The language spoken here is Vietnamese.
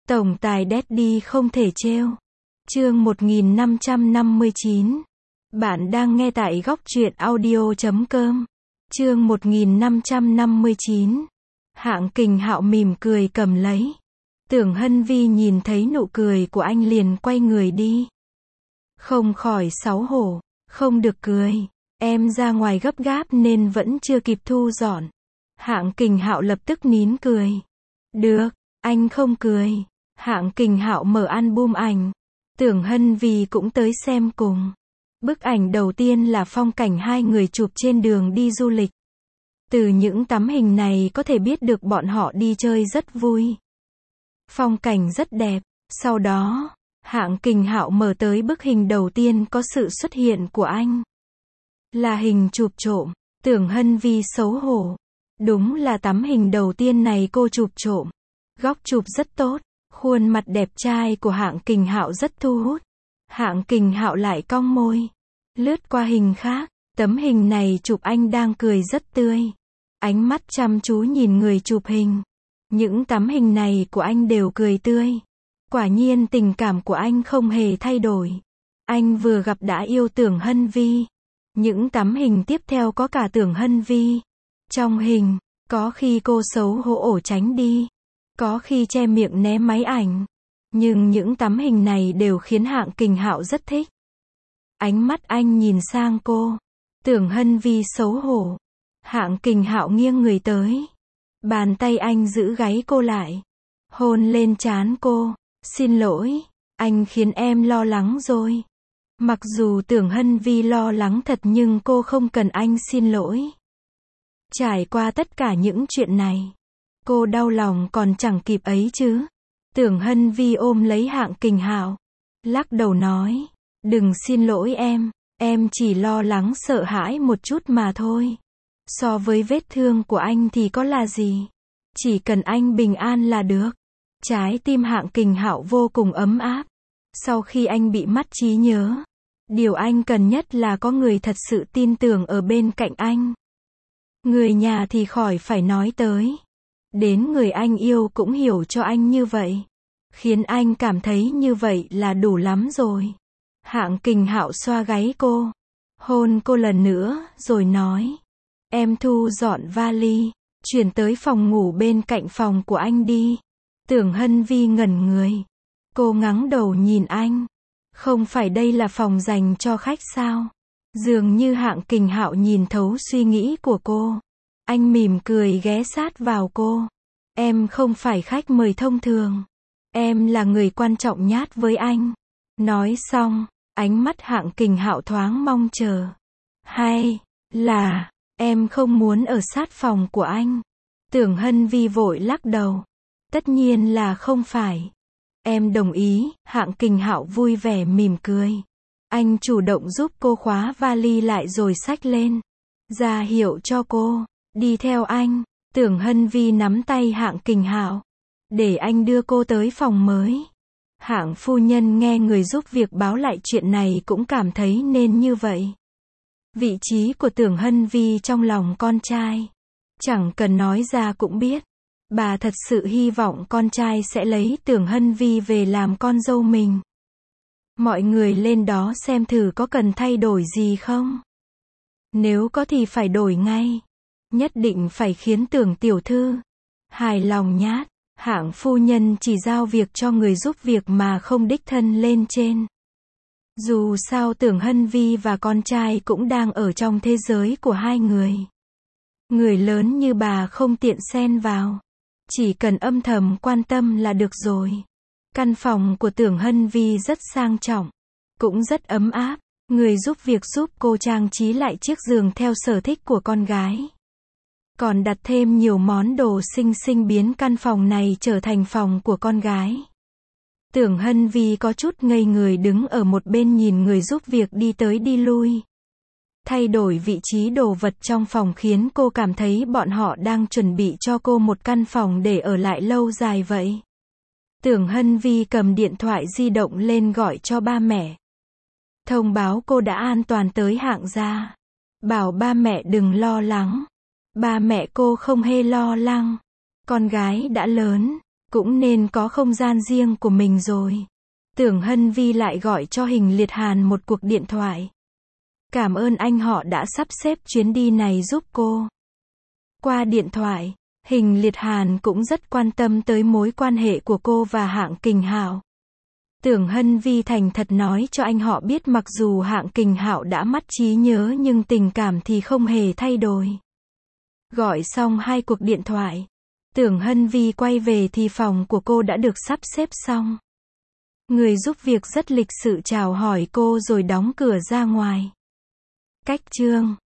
Tổng tài Daddy không thể trêu. Chương 1559. Bạn đang nghe tại góc truyện audio.com. Chương 1559. Hạng Kình Hạo mỉm cười cầm lấy. Tưởng Hân Vi nhìn thấy nụ cười của anh liền quay người đi. Không khỏi xấu hổ, không được cười. Em ra ngoài gấp gáp nên vẫn chưa kịp thu dọn. Hạng Kình Hạo lập tức nín cười. Được, anh không cười. Hạng Kình Hạo mở album ảnh. Tưởng Hân Vi cũng tới xem cùng. Bức ảnh đầu tiên là phong cảnh hai người chụp trên đường đi du lịch. Từ những tấm hình này có thể biết được bọn họ đi chơi rất vui. Phong cảnh rất đẹp. Sau đó, Hạng Kình Hạo mở tới bức hình đầu tiên có sự xuất hiện của anh. Là hình chụp trộm. Tưởng Hân Vi xấu hổ. Đúng là tấm hình đầu tiên này cô chụp trộm. Góc chụp rất tốt. Khuôn mặt đẹp trai của Hạng Kình Hạo rất thu hút. Hạng Kình Hạo lại cong môi. Lướt qua hình khác. Tấm hình này chụp anh đang cười rất tươi. Ánh mắt chăm chú nhìn người chụp hình. Những tấm hình này của anh đều cười tươi. Quả nhiên tình cảm của anh không hề thay đổi. Anh vừa gặp đã yêu Tưởng Hân Vi. Những tấm hình tiếp theo có cả Tưởng Hân Vi. Trong hình, có khi cô xấu hổ ổ tránh đi. Có khi che miệng né máy ảnh. Nhưng những tấm hình này đều khiến Hạng Kình Hạo rất thích. Ánh mắt anh nhìn sang cô. Tưởng Hân Vi xấu hổ. Hạng Kình Hạo nghiêng người tới. Bàn tay anh giữ gáy cô lại. Hôn lên trán cô. Xin lỗi, anh khiến em lo lắng rồi. Mặc dù Tưởng Hân Vi lo lắng thật nhưng cô không cần anh xin lỗi. Trải qua tất cả những chuyện này, cô đau lòng còn chẳng kịp ấy chứ. Tưởng Hân Vi ôm lấy Hạng Kình Hạo, lắc đầu nói, đừng xin lỗi em chỉ lo lắng sợ hãi một chút mà thôi. So với vết thương của anh thì có là gì? Chỉ cần anh bình an là được. Trái tim Hạng Kình Hạo vô cùng ấm áp. Sau khi anh bị mất trí nhớ, điều anh cần nhất là có người thật sự tin tưởng ở bên cạnh anh. Người nhà thì khỏi phải nói tới. Đến người anh yêu cũng hiểu cho anh như vậy. Khiến anh cảm thấy như vậy là đủ lắm rồi. Hạng Kình Hạo xoa gáy cô. Hôn cô lần nữa, rồi nói. Em thu dọn vali, chuyển tới phòng ngủ bên cạnh phòng của anh đi. Tưởng Hân Vi ngẩn người. Cô ngẩng đầu nhìn anh. Không phải đây là phòng dành cho khách sao? Dường như Hạng Kình Hạo nhìn thấu suy nghĩ của cô. Anh mỉm cười ghé sát vào cô. Em không phải khách mời thông thường. Em là người quan trọng nhất với anh. Nói xong, ánh mắt Hạng Kình Hạo thoáng mong chờ. Hay là em không muốn ở sát phòng của anh? Tưởng Hân Vi vội lắc đầu. Tất nhiên là không phải. Em đồng ý. Hạng Kình Hạo vui vẻ mỉm cười. Anh chủ động giúp cô khóa vali lại rồi xách lên. Ra hiệu cho cô. Đi theo anh. Tưởng Hân Vi nắm tay Hạng Kình Hạo. Để anh đưa cô tới phòng mới. Hạng phu nhân nghe người giúp việc báo lại chuyện này cũng cảm thấy nên như vậy. Vị trí của Tưởng Hân Vi trong lòng con trai. Chẳng cần nói ra cũng biết. Bà thật sự hy vọng con trai sẽ lấy Tưởng Hân Vi về làm con dâu mình. Mọi người lên đó xem thử có cần thay đổi gì không. Nếu có thì phải đổi ngay. Nhất định phải khiến Tưởng tiểu thư hài lòng nhát. Hạng phu nhân chỉ giao việc cho người giúp việc mà không đích thân lên trên. Dù sao Tưởng Hân Vi và con trai cũng đang ở trong thế giới của hai người. Người lớn như bà không tiện xen vào. Chỉ cần âm thầm quan tâm là được rồi. Căn phòng của Tưởng Hân Vi rất sang trọng. Cũng rất ấm áp. Người giúp việc giúp cô trang trí lại chiếc giường theo sở thích của con gái. Còn đặt thêm nhiều món đồ xinh xinh biến căn phòng này trở thành phòng của con gái. Tưởng Hân Vi có chút ngây người đứng ở một bên nhìn người giúp việc đi tới đi lui. Thay đổi vị trí đồ vật trong phòng khiến cô cảm thấy bọn họ đang chuẩn bị cho cô một căn phòng để ở lại lâu dài vậy. Tưởng Hân Vi cầm điện thoại di động lên gọi cho ba mẹ. Thông báo cô đã an toàn tới Hạng gia. Bảo ba mẹ đừng lo lắng. Ba mẹ cô không hề lo lắng. Con gái đã lớn. cũng nên có không gian riêng của mình rồi. Tưởng Hân Vi lại gọi cho Hình Liệt Hàn một cuộc điện thoại. Cảm ơn anh họ đã sắp xếp chuyến đi này giúp cô. Qua điện thoại, Hình Liệt Hàn cũng rất quan tâm tới mối quan hệ của cô và Hạng Kình Hạo. Tưởng Hân Vi thành thật nói cho anh họ biết mặc dù Hạng Kình Hạo đã mất trí nhớ nhưng tình cảm thì không hề thay đổi. Gọi xong 2 cuộc điện thoại, Tưởng Hân Vi quay về thì phòng của cô đã được sắp xếp xong. Người giúp việc rất lịch sự chào hỏi cô rồi đóng cửa ra ngoài. Cách chương